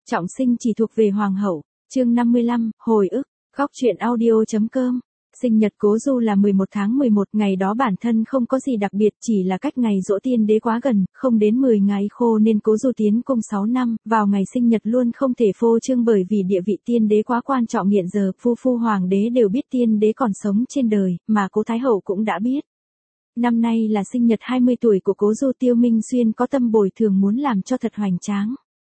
Trọng sinh chỉ thuộc về hoàng hậu. Chương 55, hồi ức. Góc truyện audio.com. Sinh nhật Cố Du là 11 tháng 11, ngày đó bản thân không có gì đặc biệt, chỉ là cách ngày giỗ tiên đế quá gần, không đến 10 ngày khô nên Cố Du tiến cung 6 năm, vào ngày sinh nhật luôn không thể phô trương bởi vì địa vị tiên đế quá quan trọng hiện giờ, phu hoàng đế đều biết tiên đế còn sống trên đời, mà Cố Thái Hậu cũng đã biết. Năm nay là sinh nhật 20 tuổi của Cố Du, Tiêu Minh Xuyên có tâm bồi thường muốn làm cho thật hoành tráng.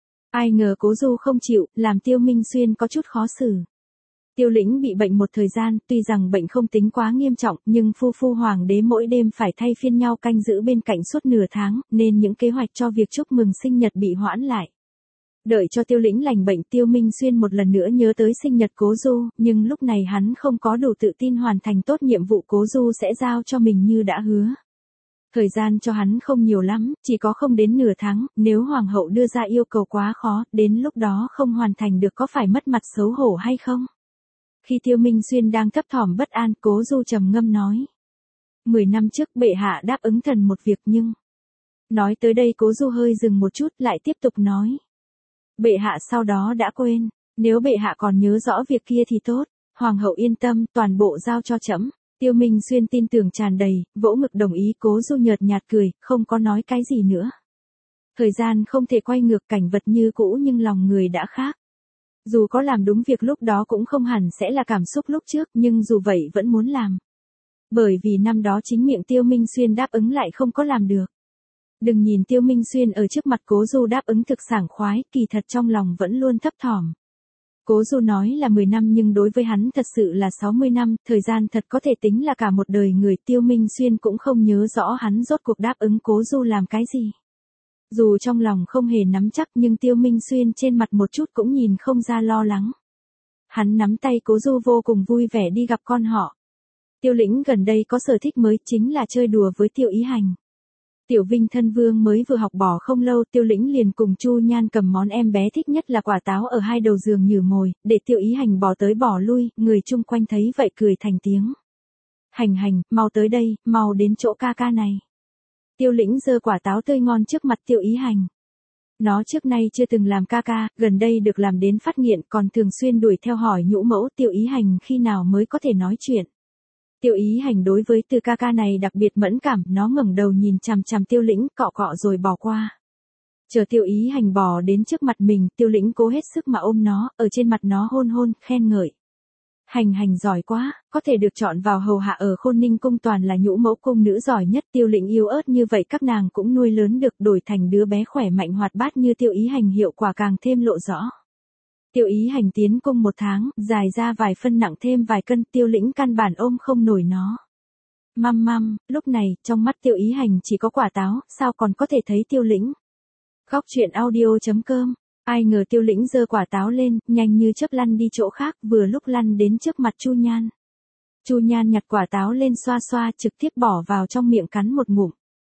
Ai ngờ Cố Du không chịu, làm Tiêu Minh Xuyên có chút khó xử. Tiêu Lĩnh bị bệnh một thời gian, tuy rằng bệnh không tính quá nghiêm trọng, nhưng phu hoàng đế mỗi đêm phải thay phiên nhau canh giữ bên cạnh suốt nửa tháng, nên những kế hoạch cho việc chúc mừng sinh nhật bị hoãn lại. Đợi cho Tiêu Lĩnh lành bệnh, Tiêu Minh Xuyên một lần nữa nhớ tới sinh nhật Cố Du, nhưng lúc này hắn không có đủ tự tin hoàn thành tốt nhiệm vụ Cố Du sẽ giao cho mình như đã hứa. Thời gian cho hắn không nhiều lắm, chỉ có không đến nửa tháng, nếu hoàng hậu đưa ra yêu cầu quá khó, đến lúc đó không hoàn thành được có phải mất mặt xấu hổ hay không? Khi Tiêu Minh Xuyên đang thấp thỏm bất an, Cố Du trầm ngâm nói. 10 năm trước bệ hạ đáp ứng thần một việc nhưng... Nói tới đây Cố Du hơi dừng một chút lại tiếp tục nói. Bệ hạ sau đó đã quên, nếu bệ hạ còn nhớ rõ việc kia thì tốt, hoàng hậu yên tâm, toàn bộ giao cho trẫm. Tiêu Minh Xuyên tin tưởng tràn đầy, vỗ ngực đồng ý. Cố Du nhợt nhạt cười, không có nói cái gì nữa. Thời gian không thể quay ngược, cảnh vật như cũ nhưng lòng người đã khác. Dù có làm đúng việc lúc đó cũng không hẳn sẽ là cảm xúc lúc trước, nhưng dù vậy vẫn muốn làm. Bởi vì năm đó chính miệng Tiêu Minh Xuyên đáp ứng lại không có làm được. Đừng nhìn Tiêu Minh Xuyên ở trước mặt Cố Du đáp ứng thực sảng khoái, kỳ thật trong lòng vẫn luôn thấp thỏm. Cố Du nói là 10 năm nhưng đối với hắn thật sự là 60 năm, thời gian thật có thể tính là cả một đời người. Tiêu Minh Xuyên cũng không nhớ rõ hắn rốt cuộc đáp ứng Cố Du làm cái gì. Dù trong lòng không hề nắm chắc nhưng Tiêu Minh Xuyên trên mặt một chút cũng nhìn không ra lo lắng. Hắn nắm tay Cố Du vô cùng vui vẻ đi gặp con họ. Tiêu Lĩnh gần đây có sở thích mới, chính là chơi đùa với Tiêu Ý Hành. Tiểu Vinh thân vương mới vừa học bò không lâu, Tiêu Lĩnh liền cùng Chu Nhan cầm món em bé thích nhất là quả táo ở hai đầu giường nhử mồi, để Tiêu Ý Hành bò tới bò lui, người chung quanh thấy vậy cười thành tiếng. Hành, mau tới đây, mau đến chỗ ca ca này. Tiêu Lĩnh giơ quả táo tươi ngon trước mặt Tiêu Ý Hành. Nó trước nay chưa từng làm ca ca, gần đây được làm đến phát nghiện, còn thường xuyên đuổi theo hỏi nhũ mẫu Tiêu Ý Hành khi nào mới có thể nói chuyện. Tiêu Ý Hành đối với từ ca ca này đặc biệt mẫn cảm, nó ngẩng đầu nhìn chằm chằm Tiêu Lĩnh, cọ cọ rồi bỏ qua. Chờ Tiêu Ý Hành bò đến trước mặt mình, Tiêu Lĩnh cố hết sức mà ôm nó, ở trên mặt nó hôn, khen ngợi. Hành giỏi quá, có thể được chọn vào hầu hạ ở Khôn Ninh cung toàn là nhũ mẫu cung nữ giỏi nhất. Tiêu Lĩnh yếu ớt như vậy các nàng cũng nuôi lớn được, đổi thành đứa bé khỏe mạnh hoạt bát như Tiêu Ý Hành hiệu quả càng thêm lộ rõ. Tiêu Ý Hành tiến cung 1 tháng, dài ra vài phân nặng thêm vài cân, Tiêu Lĩnh căn bản ôm không nổi nó. Măm, lúc này, trong mắt Tiêu Ý Hành chỉ có quả táo, sao còn có thể thấy Tiêu Lĩnh. Góc truyện audio.com. Ai ngờ Tiêu Lĩnh giơ quả táo lên, nhanh như chớp lăn đi chỗ khác, vừa lúc lăn đến trước mặt Chu Nhan. Chu Nhan nhặt quả táo lên xoa trực tiếp bỏ vào trong miệng cắn một ngụm.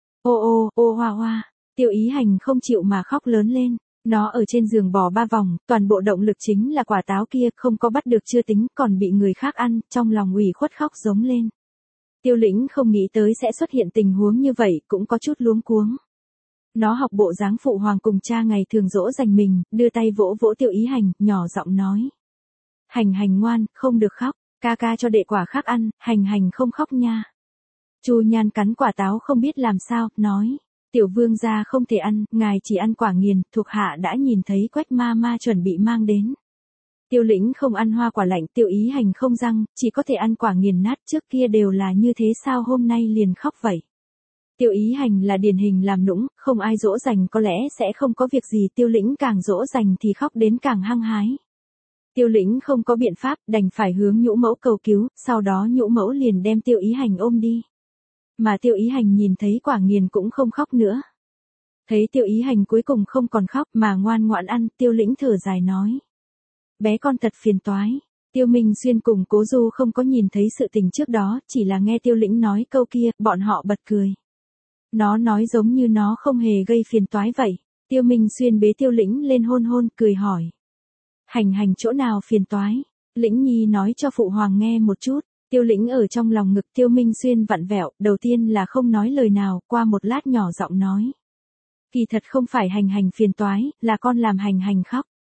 Ô hoa, Tiêu Ý Hành không chịu mà khóc lớn lên. Nó ở trên giường bò 3 vòng, toàn bộ động lực chính là quả táo kia, không có bắt được chưa tính, còn bị người khác ăn, trong lòng ủy khuất khóc giống lên. Tiêu Lĩnh không nghĩ tới sẽ xuất hiện tình huống như vậy, cũng có chút luống cuống. Nó học bộ dáng phụ hoàng cùng cha ngày thường dỗ dành mình, đưa tay vỗ Tiêu Ý Hành, nhỏ giọng nói. Hành ngoan, không được khóc, ca cho đệ quả khác ăn, hành không khóc nha. Chu Nhan cắn quả táo không biết làm sao, nói. Tiểu vương gia không thể ăn, ngài chỉ ăn quả nghiền, thuộc hạ đã nhìn thấy Quách ma chuẩn bị mang đến. Tiêu Lĩnh không ăn hoa quả lạnh, Tiêu Ý Hành không răng, chỉ có thể ăn quả nghiền nát, trước kia đều là như thế sao hôm nay liền khóc vậy. Tiêu Ý Hành là điển hình làm nũng, không ai dỗ dành có lẽ sẽ không có việc gì, Tiêu Lĩnh càng dỗ dành thì khóc đến càng hăng hái. Tiêu Lĩnh không có biện pháp, đành phải hướng nhũ mẫu cầu cứu, sau đó nhũ mẫu liền đem Tiêu Ý Hành ôm đi. Mà Tiêu Ý Hành nhìn thấy quả nghiền cũng không khóc nữa. Thấy Tiêu Ý Hành cuối cùng không còn khóc mà ngoan ngoãn ăn, Tiêu Lĩnh thở dài nói. Bé con thật phiền toái. Tiêu Minh Xuyên cùng Cố Du không có nhìn thấy sự tình trước đó, chỉ là nghe Tiêu Lĩnh nói câu kia, bọn họ bật cười. Nó nói giống như nó không hề gây phiền toái vậy. Tiêu Minh Xuyên bế Tiêu Lĩnh lên hôn, cười hỏi. Hành chỗ nào phiền toái? Lĩnh Nhi nói cho phụ hoàng nghe một chút. Tiêu Lĩnh ở trong lòng ngực Tiêu Minh Xuyên vặn vẹo, đầu tiên là không nói lời nào, qua một lát nhỏ giọng nói. Kỳ thật không phải hành phiền toái, là con làm hành khóc.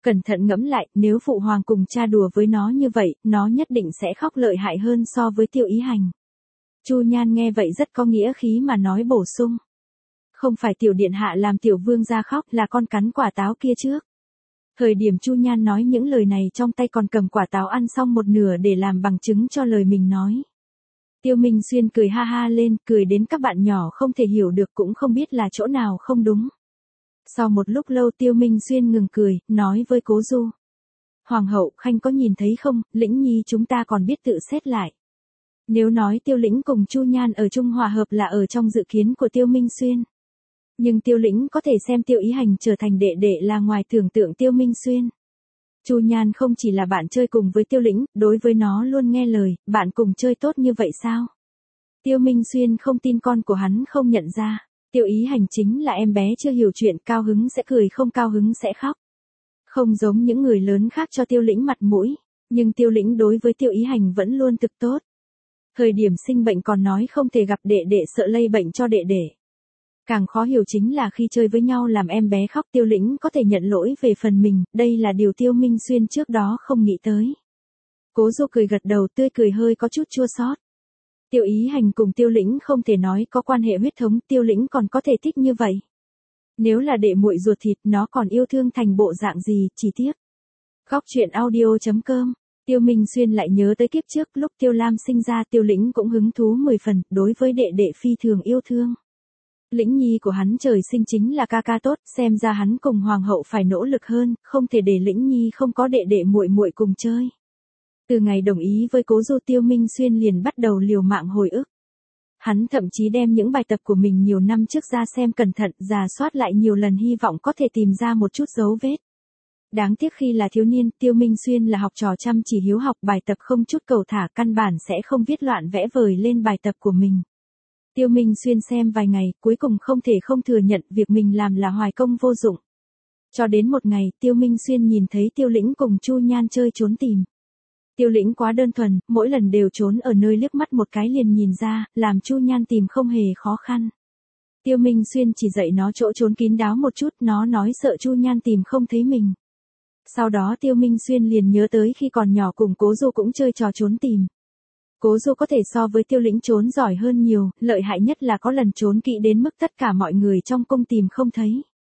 Cẩn thận ngẫm lại, nếu phụ hoàng cùng cha đùa với nó như vậy, nó nhất định sẽ khóc lợi hại hơn so với Tiêu Ý Hành. Chu Nhan nghe vậy rất có nghĩa khí mà nói bổ sung. Không phải tiểu điện hạ làm tiểu vương ra khóc, là con cắn quả táo kia trước. Thời điểm Chu Nhan nói những lời này trong tay còn cầm quả táo ăn xong một nửa để làm bằng chứng cho lời mình nói. Tiêu Minh Xuyên cười ha ha lên, cười đến các bạn nhỏ không thể hiểu được cũng không biết là chỗ nào không đúng. Sau một lúc lâu Tiêu Minh Xuyên ngừng cười, nói với Cố Du. Hoàng hậu, Khanh có nhìn thấy không, Lĩnh Nhi chúng ta còn biết tự xét lại. Nếu nói Tiêu Lĩnh cùng Chu Nhan ở chung hòa hợp là ở trong dự kiến của Tiêu Minh Xuyên. Nhưng Tiêu Lĩnh có thể xem Tiêu Ý Hành trở thành đệ đệ là ngoài tưởng tượng Tiêu Minh Xuyên. Chu Nhan không chỉ là bạn chơi cùng với Tiêu Lĩnh, đối với nó luôn nghe lời, bạn cùng chơi tốt như vậy sao? Tiêu Minh Xuyên không tin con của hắn không nhận ra. Tiêu Ý Hành chính là em bé chưa hiểu chuyện, cao hứng sẽ cười không cao hứng sẽ khóc. Không giống những người lớn khác cho Tiêu Lĩnh mặt mũi, nhưng Tiêu Lĩnh đối với Tiêu Ý Hành vẫn luôn thực tốt. Thời điểm sinh bệnh còn nói không thể gặp đệ đệ sợ lây bệnh cho đệ đệ. Càng khó hiểu chính là khi chơi với nhau làm em bé khóc Tiêu Lĩnh có thể nhận lỗi về phần mình, đây là điều Tiêu Minh Xuyên trước đó không nghĩ tới. Cố Du cười gật đầu tươi cười hơi có chút chua xót. Tiêu Ý Hành cùng Tiêu Lĩnh không thể nói có quan hệ huyết thống, Tiêu Lĩnh còn có thể thích như vậy. Nếu là đệ muội ruột thịt nó còn yêu thương thành bộ dạng gì, chỉ tiếc. Góc truyện audio.com. Tiêu Minh Xuyên lại nhớ tới kiếp trước lúc Tiêu Lam sinh ra Tiêu Lĩnh cũng hứng thú 10 phần, đối với đệ đệ phi thường yêu thương. Lĩnh Nhi của hắn trời sinh chính là ca ca tốt, xem ra hắn cùng hoàng hậu phải nỗ lực hơn, không thể để Lĩnh Nhi không có đệ đệ muội muội cùng chơi. Từ ngày đồng ý với Cố Du Tiêu Minh Xuyên liền bắt đầu liều mạng hồi ức. Hắn thậm chí đem những bài tập của mình nhiều năm trước ra xem cẩn thận, rà soát lại nhiều lần hy vọng có thể tìm ra một chút dấu vết. Đáng tiếc khi là thiếu niên, Tiêu Minh Xuyên là học trò chăm chỉ hiếu học, bài tập không chút cầu thả, căn bản sẽ không viết loạn vẽ vời lên bài tập của mình. Tiêu Minh Xuyên xem vài ngày, cuối cùng không thể không thừa nhận việc mình làm là hoài công vô dụng. Cho đến một ngày, Tiêu Minh Xuyên nhìn thấy Tiêu Lĩnh cùng Chu Nhan chơi trốn tìm. Tiêu Lĩnh quá đơn thuần, mỗi lần đều trốn ở nơi liếc mắt một cái liền nhìn ra, làm Chu Nhan tìm không hề khó khăn. Tiêu Minh Xuyên chỉ dạy nó chỗ trốn kín đáo một chút, nó nói sợ Chu Nhan tìm không thấy mình. Sau đó Tiêu Minh Xuyên liền nhớ tới khi còn nhỏ cùng Cố Du cũng chơi trò trốn tìm. Cố Du có thể so với Tiêu Lĩnh trốn giỏi hơn nhiều, lợi hại nhất là có lần trốn kỹ đến mức tất cả mọi người trong cung tìm không thấy.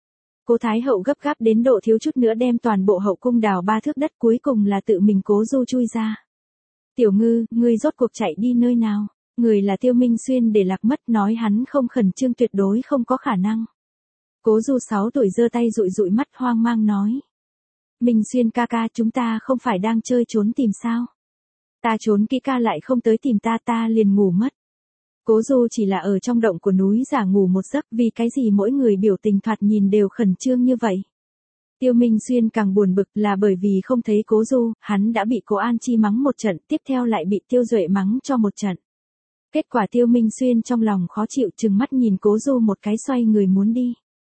Cố Thái Hậu gấp gáp đến độ thiếu chút nữa đem toàn bộ hậu cung đào 3 thước đất, cuối cùng là tự mình Cố Du chui ra. Tiểu Ngư, ngươi rốt cuộc chạy đi nơi nào? Người là Tiêu Minh Xuyên để lạc mất, nói hắn không khẩn trương tuyệt đối không có khả năng. Cố Du 6 tuổi giơ tay dụi dụi mắt hoang mang nói. Minh Xuyên ca ca, chúng ta không phải đang chơi trốn tìm sao? Ta trốn kỹ ca lại không tới tìm ta, ta liền ngủ mất. Cố Du chỉ là ở trong động của núi giả ngủ một giấc, vì cái gì mỗi người biểu tình thoạt nhìn đều khẩn trương như vậy. Tiêu Minh Xuyên càng buồn bực là bởi vì không thấy Cố Du, hắn đã bị Cố An Chi mắng một trận, tiếp theo lại bị Tiêu Duệ mắng cho một trận. Kết quả Tiêu Minh Xuyên trong lòng khó chịu trừng mắt nhìn Cố Du một cái xoay người muốn đi.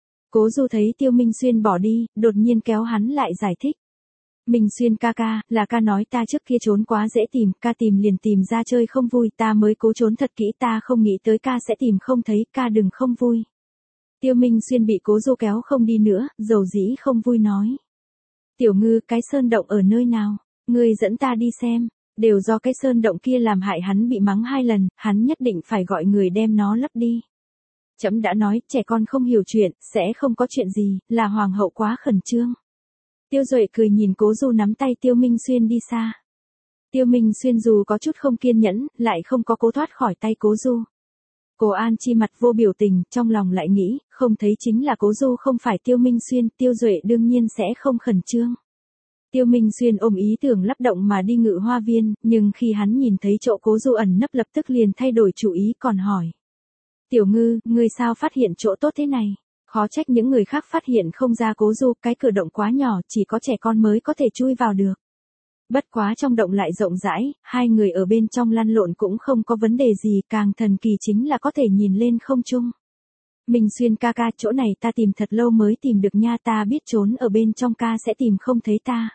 Cố Du thấy Tiêu Minh Xuyên bỏ đi, đột nhiên kéo hắn lại giải thích. Minh Xuyên ca ca, là ca nói ta trước kia trốn quá dễ tìm, ca tìm liền tìm ra chơi không vui, ta mới cố trốn thật kỹ, ta không nghĩ tới ca sẽ tìm không thấy, ca đừng không vui. Tiêu Minh Xuyên bị Cố Du kéo không đi nữa, dầu dĩ không vui nói. Tiểu Ngư, cái sơn động ở nơi nào? Ngươi dẫn ta đi xem. Đều do cái sơn động kia làm hại hắn bị mắng 2 lần, hắn nhất định phải gọi người đem nó lấp đi. Trẫm đã nói, trẻ con không hiểu chuyện, sẽ không có chuyện gì, là hoàng hậu quá khẩn trương. Tiêu Duệ cười nhìn Cố Du nắm tay Tiêu Minh Xuyên đi xa. Tiêu Minh Xuyên dù có chút không kiên nhẫn, lại không có cố thoát khỏi tay Cố Du. Cố An Chi mặt vô biểu tình, trong lòng lại nghĩ, không thấy chính là Cố Du không phải Tiêu Minh Xuyên, Tiêu Duệ đương nhiên sẽ không khẩn trương. Tiêu Minh Xuyên ôm ý tưởng lắp động mà đi Ngự Hoa Viên, nhưng khi hắn nhìn thấy chỗ Cố Du ẩn nấp lập tức liền thay đổi chủ ý còn hỏi. Tiểu Ngư, ngươi sao phát hiện chỗ tốt thế này? Khó trách những người khác phát hiện không ra Cố Du, cái cửa động quá nhỏ, chỉ có trẻ con mới có thể chui vào được. Bất quá trong động lại rộng rãi, 2 người ở bên trong lăn lộn cũng không có vấn đề gì, càng thần kỳ chính là có thể nhìn lên không trung. Minh Xuyên ca ca, chỗ này ta tìm thật lâu mới tìm được nha, ta biết trốn ở bên trong ca sẽ tìm không thấy ta.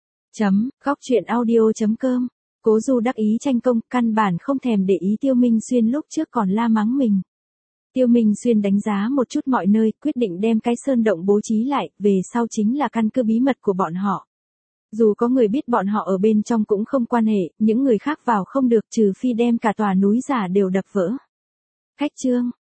Góc truyện audio.com. Cố Du đắc ý tranh công, căn bản không thèm để ý Tiêu Minh Xuyên lúc trước còn la mắng mình. Tiêu Minh Xuyên đánh giá một chút mọi nơi, quyết định đem cái sơn động bố trí lại, về sau chính là căn cứ bí mật của bọn họ. Dù có người biết bọn họ ở bên trong cũng không quan hệ, những người khác vào không được trừ phi đem cả tòa núi giả đều đập vỡ. Khách chương